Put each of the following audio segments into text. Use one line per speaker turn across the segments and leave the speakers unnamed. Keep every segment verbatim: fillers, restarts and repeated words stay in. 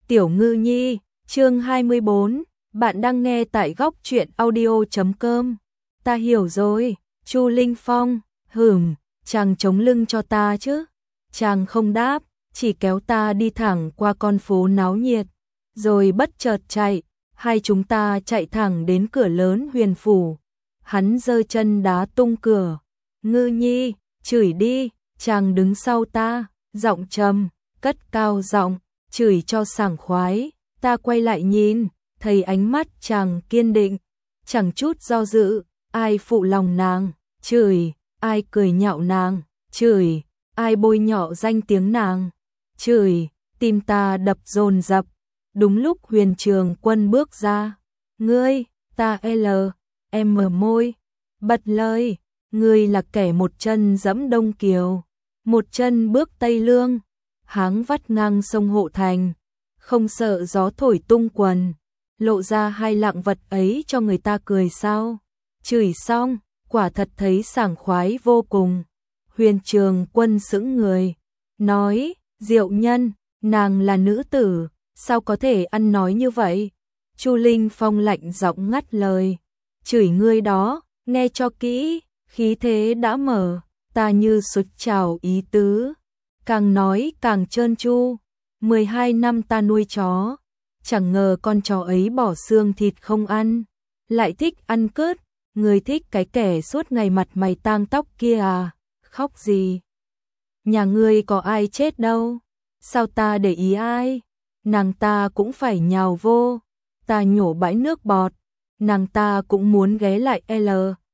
Tiểu Ngư Nhi, chương hai mươi bốn, bạn đang nghe tại góc truyện audio chấm com. Ta hiểu rồi, Chu Linh Phong, hửm, chàng chống lưng cho ta chứ. Chàng không đáp, chỉ kéo ta đi thẳng qua con phố náo nhiệt, rồi bất chợt chạy, hai chúng ta chạy thẳng đến cửa lớn Huyền phủ. Hắn giơ chân đá tung cửa. Ngư Nhi, chửi đi, chàng đứng sau ta, giọng trầm, cất cao giọng, chửi cho sảng khoái. Ta quay lại nhìn, thấy ánh mắt chàng kiên định, chẳng chút do dự. Ai phụ lòng nàng, chửi, ai cười nhạo nàng, chửi, ai bôi nhọ danh tiếng nàng, chửi. Tim ta đập dồn dập. Đúng lúc Huyền Trường Quân bước ra. Ngươi, ta L, em mở môi, bật lời, ngươi là kẻ một chân dẫm Đông Kiều, một chân bước Tây Lương, háng vắt ngang sông Hộ Thành, không sợ gió thổi tung quần, lộ ra hai lạng vật ấy cho người ta cười sao? Chửi xong, quả thật thấy sảng khoái vô cùng. Huyền Trường Quân sững người, nói, Diệu Nhân, nàng là nữ tử, sao có thể ăn nói như vậy? Chu Linh Phong lạnh giọng ngắt lời, chửi ngươi đó, nghe cho kỹ, khí thế đã mở, ta như xuất trào ý tứ, càng nói càng trơn tru. mười hai năm ta nuôi chó, chẳng ngờ con chó ấy bỏ xương thịt không ăn, lại thích ăn cứt. Ngươi thích cái kẻ suốt ngày mặt mày tang tóc kia à? Khóc gì? Nhà ngươi có ai chết đâu, sao ta để ý ai? Nàng ta cũng phải nhào vô, ta nhổ bãi nước bọt, nàng ta cũng muốn ghé lại L,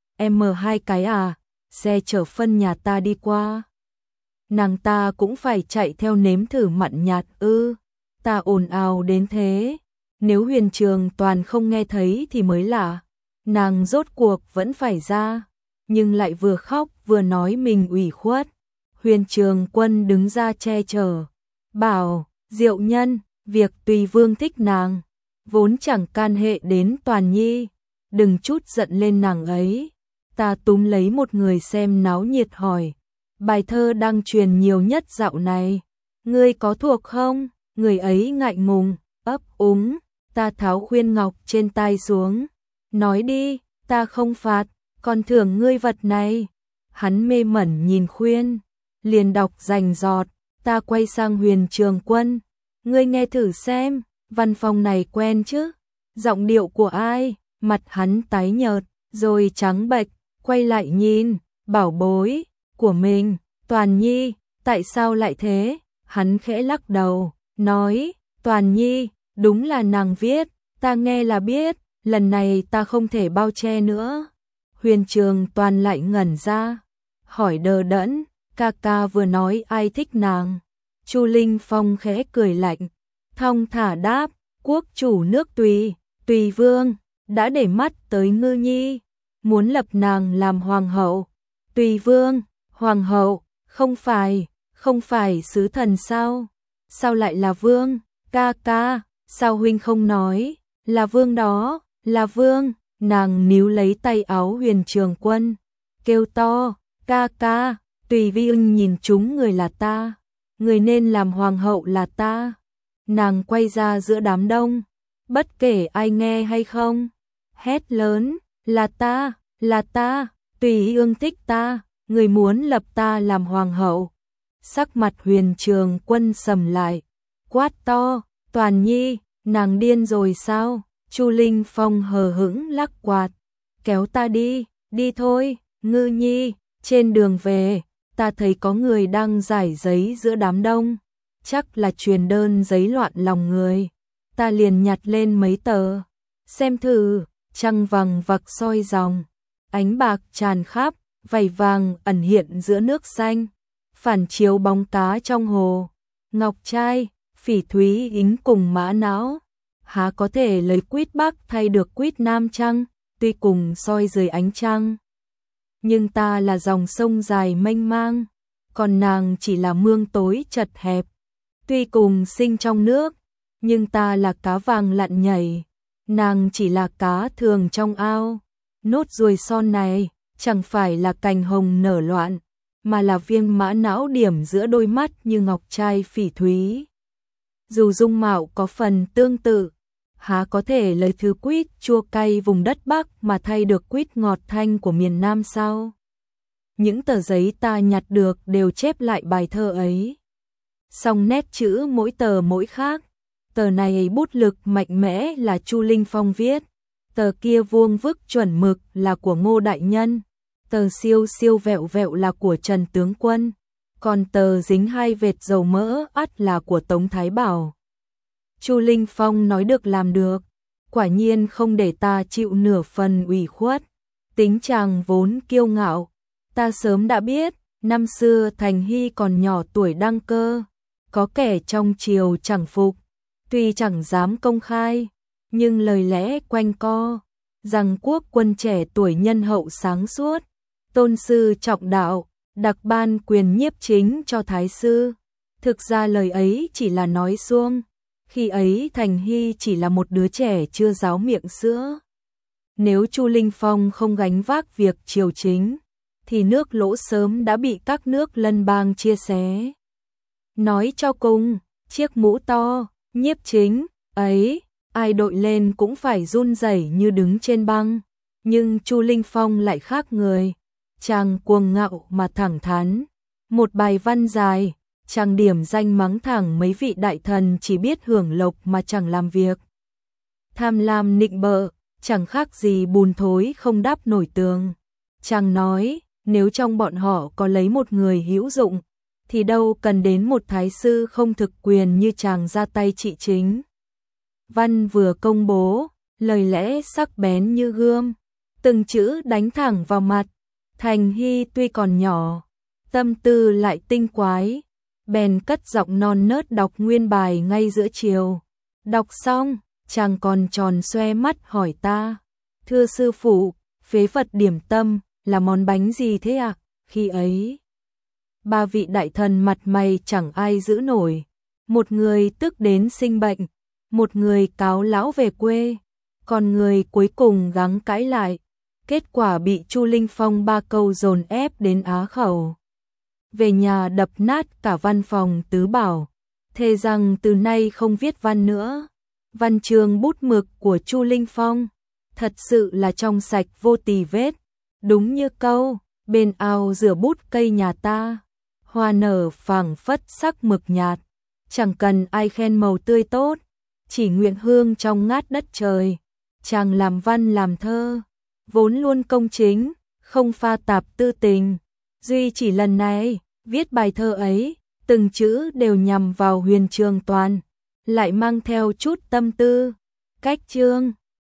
M hai cái à? Xe chở phân nhà ta đi qua, nàng ta cũng phải chạy theo nếm thử mặn nhạt ư? Ta ồn ào đến thế, nếu Huyền Trường Toàn không nghe thấy thì mới lạ. Nàng rốt cuộc vẫn phải ra, nhưng lại vừa khóc vừa nói mình ủy khuất. Huyền Trường Quân đứng ra che chở, bảo, Diệu Nhân, việc Tùy Vương thích nàng, vốn chẳng can hệ đến Toàn Nhi, đừng chút giận lên nàng ấy. Ta túm lấy một người xem náo nhiệt hỏi, bài thơ đang truyền nhiều nhất dạo này, ngươi có thuộc không? Người ấy ngại ngùng, ấp úng, ta tháo khuyên ngọc trên tai xuống. Nói đi, ta không phạt, còn thưởng ngươi vật này. Hắn mê mẩn nhìn khuyên, liền đọc rành rọt. Ta quay sang Huyền Trường Quân, ngươi nghe thử xem, văn phòng này quen chứ? Giọng điệu của ai? Mặt hắn tái nhợt, rồi trắng bệch, quay lại nhìn, bảo bối của mình, Toàn Nhi. Tại sao lại thế? Hắn khẽ lắc đầu, nói, Toàn Nhi, đúng là nàng viết, ta nghe là biết. Lần này ta không thể bao che nữa. Huyền Trường Toàn lại ngẩn ra, hỏi đờ đẫn, ca ca vừa nói ai thích nàng? Chu Linh Phong khẽ cười lạnh, thong thả đáp, quốc chủ nước Tùy, Tùy Vương, đã để mắt tới Ngư Nhi, muốn lập nàng làm hoàng hậu. Tùy Vương, hoàng hậu, không phải, không phải sứ thần sao? Sao lại là vương? Ca ca, sao huynh không nói, là vương đó? Là vương. Nàng níu lấy tay áo Huyền Trường Quân, kêu to, ca ca, Tùy Vương nhìn chúng người là ta, người nên làm hoàng hậu là ta. Nàng quay ra giữa đám đông, bất kể ai nghe hay không, hét lớn, là ta, là ta, Tùy Vương thích ta, người muốn lập ta làm hoàng hậu. Sắc mặt Huyền Trường Quân sầm lại, quát to, Toàn Nhi, nàng điên rồi sao? Chu Linh Phong hờ hững lắc quạt, kéo ta đi, đi thôi. Ngư Nhi, trên đường về, ta thấy có người đang rải giấy giữa đám đông, chắc là truyền đơn giấy loạn lòng người. Ta liền nhặt lên mấy tờ, xem thử, trăng vằng vặc soi ròng, ánh bạc tràn khắp, vảy vàng ẩn hiện giữa nước xanh, phản chiếu bóng cá trong hồ, ngọc trai, phỉ thúy ính cùng mã não. Há có thể lấy quýt Bắc thay được quýt Nam chăng? Tuy cùng soi dưới ánh trăng, nhưng ta là dòng sông dài mênh mang, còn nàng chỉ là mương tối chật hẹp. Tuy cùng sinh trong nước, nhưng ta là cá vàng lặn nhảy, nàng chỉ là cá thường trong ao. Nốt ruồi son này chẳng phải là cành hồng nở loạn, mà là viên mã não điểm giữa đôi mắt như ngọc trai phỉ thúy. dù dung mạo có phần tương tự, há có thể lấy thứ quýt chua cay vùng đất Bắc mà thay được quýt ngọt thanh của miền Nam sao? Những tờ giấy ta nhặt được đều chép lại bài thơ ấy. Song nét chữ mỗi tờ mỗi khác. Tờ này bút lực mạnh mẽ là Chu Linh Phong viết, tờ kia vuông vức chuẩn mực là của Ngô Đại Nhân, tờ siêu siêu vẹo vẹo là của Trần Tướng Quân, còn tờ dính hai vệt dầu mỡ ắt là của Tống Thái Bảo. Chu Linh Phong nói được làm được, quả nhiên không để ta chịu nửa phần ủy khuất. Tính chàng vốn kiêu ngạo, ta sớm đã biết, năm xưa Thành Hy còn nhỏ tuổi đăng cơ, có kẻ trong triều chẳng phục, tuy chẳng dám công khai, nhưng lời lẽ quanh co, rằng quốc quân trẻ tuổi nhân hậu sáng suốt, tôn sư trọng đạo, đặc ban quyền nhiếp chính cho thái sư. Thực ra lời ấy chỉ là nói suông, khi ấy Thành Hy chỉ là một đứa trẻ chưa ráo miệng sữa. Nếu Chu Linh Phong không gánh vác việc triều chính, thì nước Lỗ sớm đã bị các nước lân bang chia xé. Nói cho cùng, chiếc mũ to, nhiếp chính, ấy, ai đội lên cũng phải run rẩy như đứng trên băng. Nhưng Chu Linh Phong lại khác người, chàng cuồng ngạo mà thẳng thắn. Một bài văn dài, chàng điểm danh mắng thẳng mấy vị đại thần chỉ biết hưởng lộc mà chẳng làm việc. Tham lam nịnh bợ, chẳng khác gì bùn thối không đắp nổi tường. Chàng nói, nếu trong bọn họ có lấy một người hữu dụng, thì đâu cần đến một thái sư không thực quyền như chàng ra tay trị chính. Văn vừa công bố, lời lẽ sắc bén như gươm, từng chữ đánh thẳng vào mặt. Thành Hy tuy còn nhỏ, tâm tư lại tinh quái, bèn cất giọng non nớt đọc nguyên bài ngay giữa chiều. Đọc xong, chàng còn tròn xoe mắt hỏi ta, thưa sư phụ, phế vật điểm tâm là món bánh gì thế ạ? À? Khi ấy, ba vị đại thần mặt mày chẳng ai giữ nổi, một người tức đến sinh bệnh, một người cáo lão về quê, còn người cuối cùng gắng cãi lại, kết quả bị Chu Linh Phong ba câu dồn ép đến á khẩu. Về nhà đập nát cả văn phòng tứ bảo, thề rằng từ nay không viết văn nữa. Văn chương bút mực của Chu Linh Phong thật sự là trong sạch vô tì vết, đúng như câu bên ao rửa bút cây nhà ta, hoa nở phảng phất sắc mực nhạt, chẳng cần ai khen màu tươi tốt, chỉ nguyện hương trong ngát đất trời. Chàng làm văn làm thơ vốn luôn công chính, không pha tạp tư tình, duy chỉ lần này viết bài thơ ấy, từng chữ đều nhằm vào Huyền Trường Toàn, lại mang theo chút tâm tư, cách chương.